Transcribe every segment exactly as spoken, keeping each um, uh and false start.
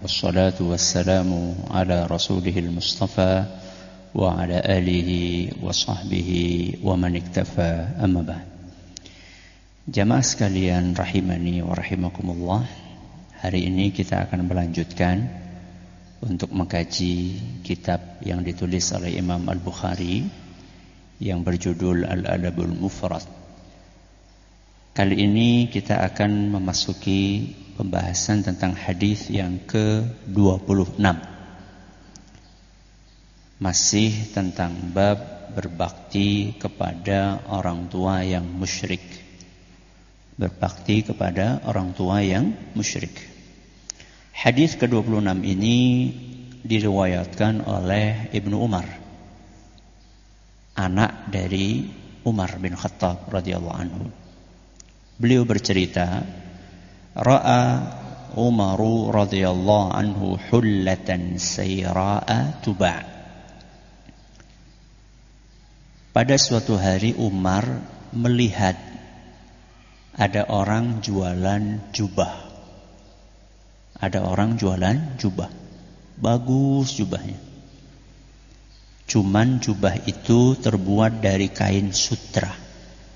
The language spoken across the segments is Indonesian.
wassalatu wassalamu ala rasulihil mustafa wa ala alihi wa sahbihi wa man iktafa, amma ba'd. Jamaah sekalian rahimani wa rahimakumullah, hari ini kita akan melanjutkan untuk mengkaji kitab yang ditulis oleh Imam Al-Bukhari yang berjudul Al-Adabul Mufrad. Kali ini kita akan memasuki pembahasan tentang hadis yang ke dua puluh enam. Masih tentang bab berbakti kepada orang tua yang musyrik. Berbakti kepada orang tua yang musyrik. Hadis ke dua puluh enam ini diriwayatkan oleh Ibnu Umar, anak dari Umar bin Khattab radhiyallahu anhu. Beliau bercerita, ra'a Umaru radhiyallahu anhu hullatan sayra'a tuba'. Pada suatu hari Umar melihat ada orang jualan jubah. Ada orang jualan jubah. Bagus jubahnya. Cuman jubah itu terbuat dari kain sutra.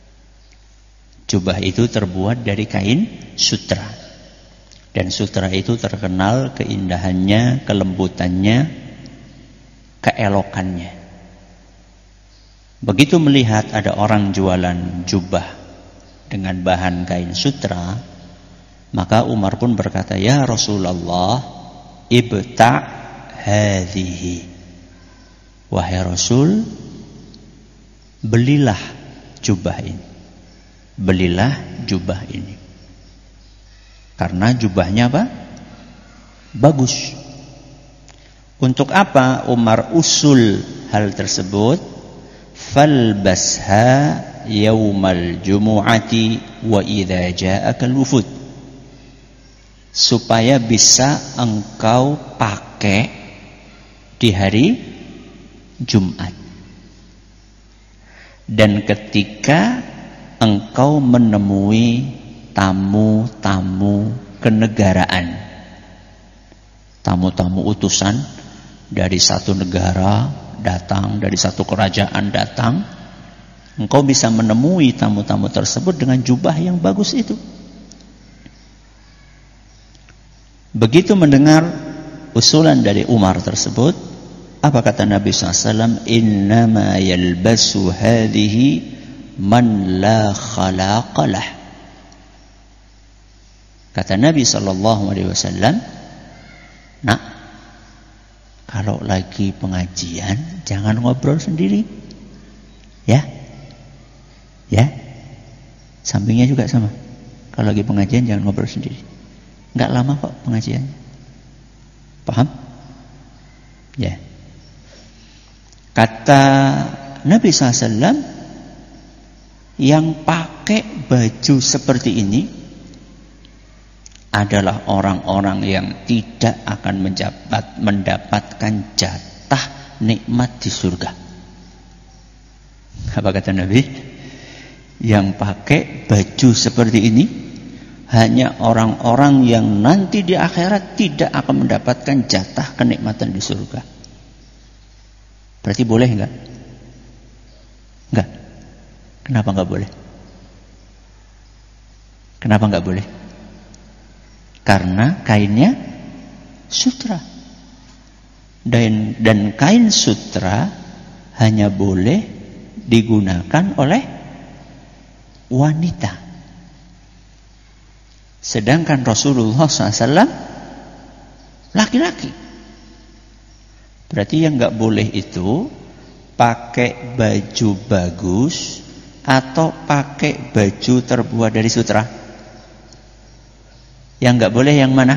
Jubah itu terbuat dari kain sutra. Dan sutra itu terkenal keindahannya, kelembutannya, keelokannya. Begitu melihat ada orang jualan jubah dengan bahan kain sutra, maka Umar pun berkata, "Ya Rasulullah, ibta' hadhihi." Wahai Rasul, belilah jubah ini. Belilah jubah ini. Karena jubahnya apa? Bagus. Untuk apa Umar usul hal tersebut? Falbasha yaumal jumu'ati wa idza ja'aka al-wufud. Supaya bisa engkau pakai di hari Jumat. Dan ketika engkau menemui tamu-tamu kenegaraan, tamu-tamu utusan dari satu negara datang, dari satu kerajaan datang, engkau bisa menemui tamu-tamu tersebut dengan jubah yang bagus itu. Begitu mendengar usulan dari Umar tersebut, apa kata Nabi shallallahu alaihi wasallam? Innama yalbasu hadhihi man la khalaqalah. Kata Nabi sallallahu alaihi wasallam, "Nak, kalau lagi pengajian jangan ngobrol sendiri. Ya? Ya? Sampingnya juga sama. Kalau lagi pengajian jangan ngobrol sendiri. Enggak lama kok pengajiannya." Paham? Ya. Kata Nabi sallallahu alaihi wasallam, yang pakai baju seperti ini adalah orang-orang yang tidak akan menjabat, mendapatkan jatah nikmat di surga. Apa kata Nabi? Yang pakai baju seperti ini hanya orang-orang yang nanti di akhirat tidak akan mendapatkan jatah kenikmatan di surga. Berarti boleh enggak? Enggak. Kenapa enggak boleh? Kenapa enggak boleh? Karena kainnya sutra. Dan dan kain sutra hanya boleh digunakan oleh wanita. Sedangkan Rasulullah shallallahu alaihi wasallam laki-laki. Berarti yang enggak boleh itu pakai baju bagus atau pakai baju terbuat dari sutra. Yang enggak boleh yang mana?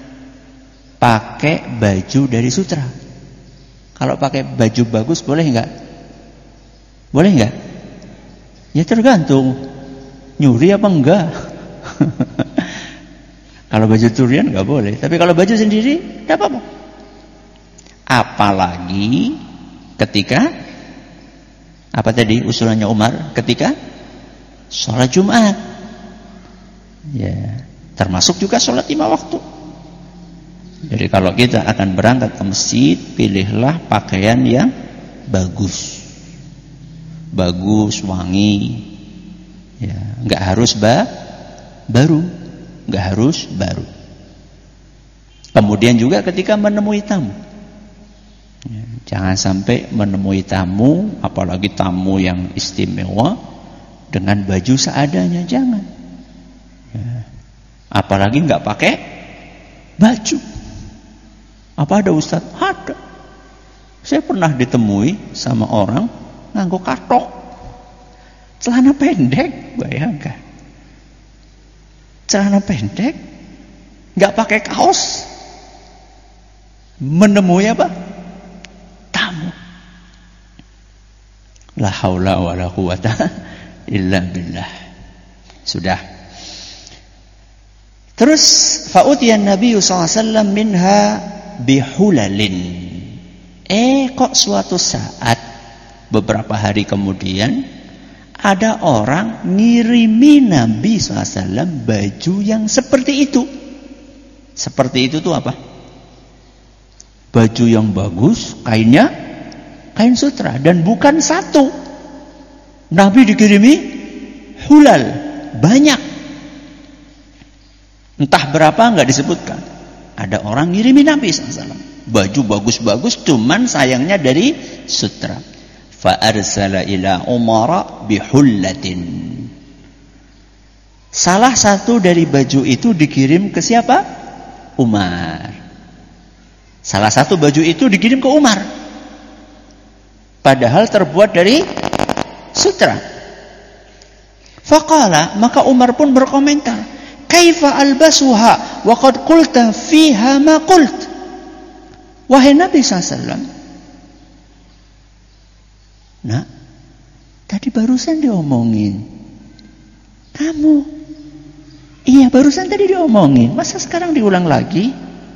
Pakai baju dari sutra. Kalau pakai baju bagus boleh enggak? Boleh enggak? Ya tergantung nyuri apa enggak. Kalau baju curian enggak boleh, tapi kalau baju sendiri enggak apa-apa. Apalagi ketika apa tadi usulannya Umar, ketika sholat Jumat. Ya, termasuk juga sholat lima waktu. Jadi kalau kita akan berangkat ke masjid, pilihlah pakaian yang bagus, bagus, wangi. Ya, nggak harus ba baru, nggak harus baru. Kemudian juga ketika menemui tamu, ya, jangan sampai menemui tamu, apalagi tamu yang istimewa, dengan baju seadanya, jangan. Ya, apalagi nggak pakai baju. Apa ada Ustaz? Ada. Saya pernah ditemui sama orang nganggo katok, celana pendek, bayangkan. Celana pendek, nggak pakai kaos, menemui apa? Tamu. La haula wala quwata illa billah. Sudah. Terus fa'utiyan Nabi sallallahu alaihi wasallam minha bihulalin. Eh kok suatu saat beberapa hari kemudian ada orang ngirimi Nabi sallallahu alaihi wasallam baju yang seperti itu. Seperti itu tuh apa? Baju yang bagus, kainnya kain sutra, dan bukan satu. Nabi dikirimi hulal, banyak. Entah berapa nggak disebutkan. Ada orang ngirimi Nabi sallallahu alaihi wasallam baju bagus-bagus, cuman sayangnya dari sutra. Fa arsala ila Umar bihullatin. Salah satu dari baju itu dikirim ke siapa? Umar. Salah satu baju itu dikirim ke Umar. Padahal terbuat dari sutra. Faqala, maka Umar pun berkomentar, "Kaifa albasuha wa qad qulta fiha ma qult?" Wahai Nabi sallallahu alaihi wasallam, nah, tadi barusan diomongin kamu. Iya, barusan tadi diomongin. Masa sekarang diulang lagi?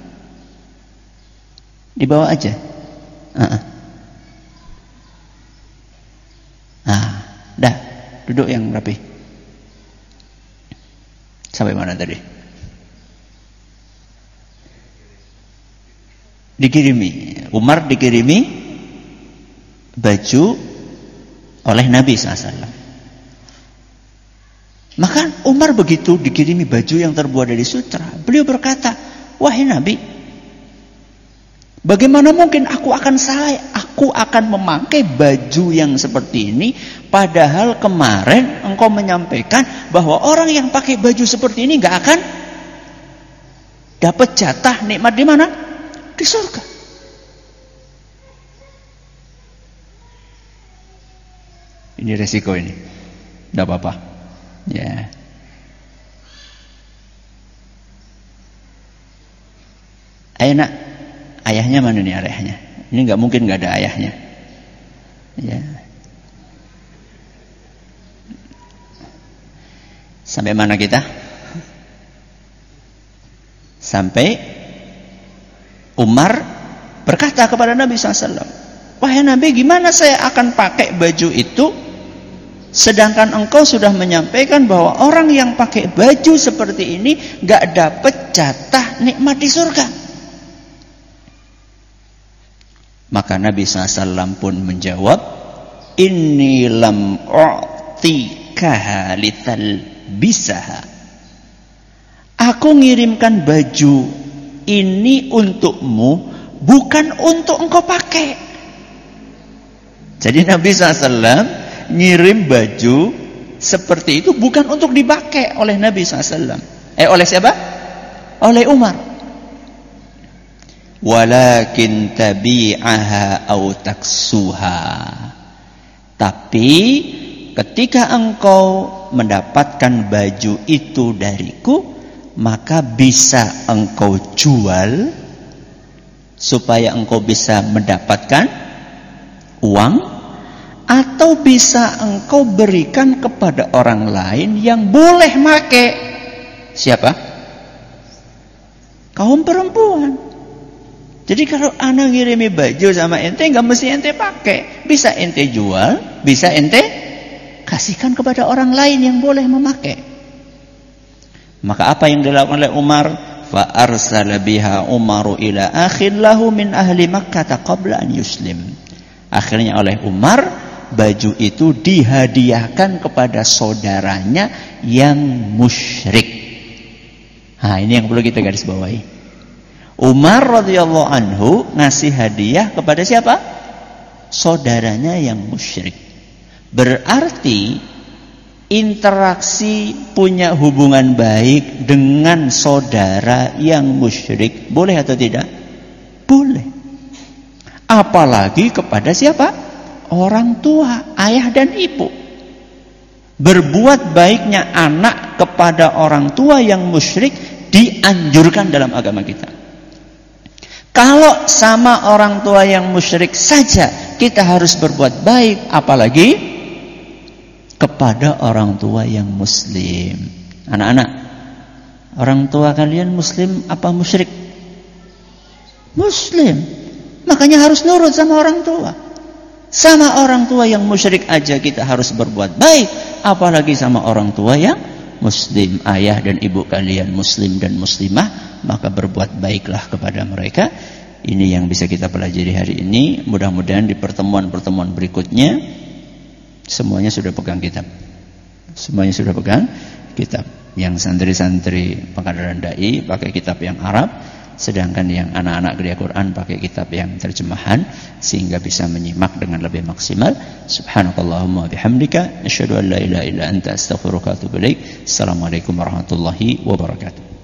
Dibawa aja. Uh-uh. Ah, dah, duduk yang rapi. Sampai mana tadi? Dikirimi, Umar dikirimi baju oleh Nabi sallallahu alaihi wasallam. Maka Umar begitu dikirimi baju yang terbuat dari sutra, beliau berkata, "Wahai Nabi, bagaimana mungkin aku akan saya, aku akan memakai baju yang seperti ini, padahal kemarin engkau menyampaikan bahwa orang yang pakai baju seperti ini nggak akan dapat jatah nikmat di mana? Di surga." Ini resiko ini. Enggak apa-apa. Ya. Ayo nak, ayahnya mana nih ayahnya? Ini enggak mungkin enggak ada ayahnya. Ya. Sampai mana kita? Sampai Umar berkata kepada Nabi sallallahu alaihi wasallam, "Wahai Nabi, gimana saya akan pakai baju itu, sedangkan engkau sudah menyampaikan bahwa orang yang pakai baju seperti ini gak dapat jatah nikmat di surga?" Maka Nabi sallallahu alaihi wasallam pun menjawab, "Inni lam u'tikaha litalbisaha." Aku ngirimkan baju ini untukmu, bukan untuk engkau pakai. Jadi Nabi sallallahu alaihi wasallam ngirim baju seperti itu bukan untuk dipakai oleh Nabi sallallahu alaihi wasallam. Eh oleh siapa? Oleh Umar. Walakin tabi'aha aw taksuha. Tapi ketika engkau mendapatkan baju itu dariku, maka bisa engkau jual supaya engkau bisa mendapatkan uang, atau bisa engkau berikan kepada orang lain yang boleh make. Siapa? Kaum perempuan. Jadi kalau anak ngirimi baju sama ente, nggak mesti ente pakai, bisa ente jual, bisa ente kasihkan kepada orang lain yang boleh memakai. Maka apa yang dilakukan oleh Umar? fa arsala biha Umaru ila akhin lahu min ahli Makkah qabla an yuslim. Akhirnya oleh Umar baju itu dihadiahkan kepada saudaranya yang musyrik. Nah, ini yang perlu kita garis bawahi. Umar radhiyallahu anhu ngasih hadiah kepada siapa? Saudaranya yang musyrik. Berarti interaksi punya hubungan baik dengan saudara yang musyrik boleh atau tidak? Boleh. Apalagi kepada siapa? Orang tua, ayah dan ibu. Berbuat baiknya anak kepada orang tua yang musyrik dianjurkan dalam agama kita. Kalau sama orang tua yang musyrik saja kita harus berbuat baik, apalagi kepada orang tua yang muslim. Anak-anak, orang tua kalian muslim apa musyrik? Muslim. Makanya harus nurut sama orang tua. Sama orang tua yang musyrik aja kita harus berbuat baik, apalagi sama orang tua yang muslim. Ayah dan ibu kalian muslim dan muslimah, maka berbuat baiklah kepada mereka. Ini yang bisa kita pelajari hari ini. Mudah-mudahan di pertemuan-pertemuan berikutnya semuanya sudah pegang kitab. Semuanya sudah pegang kitab. Yang santri-santri Pengkaderan Dai pakai kitab yang Arab, sedangkan yang anak-anak Gereja Quran pakai kitab yang terjemahan, sehingga bisa menyimak dengan lebih maksimal. Subhanakallahumma bihamdika asyhadu an la ilaha illa anta astaghfiruka wa atubu ilaik. Assalamualaikum warahmatullahi wabarakatuh.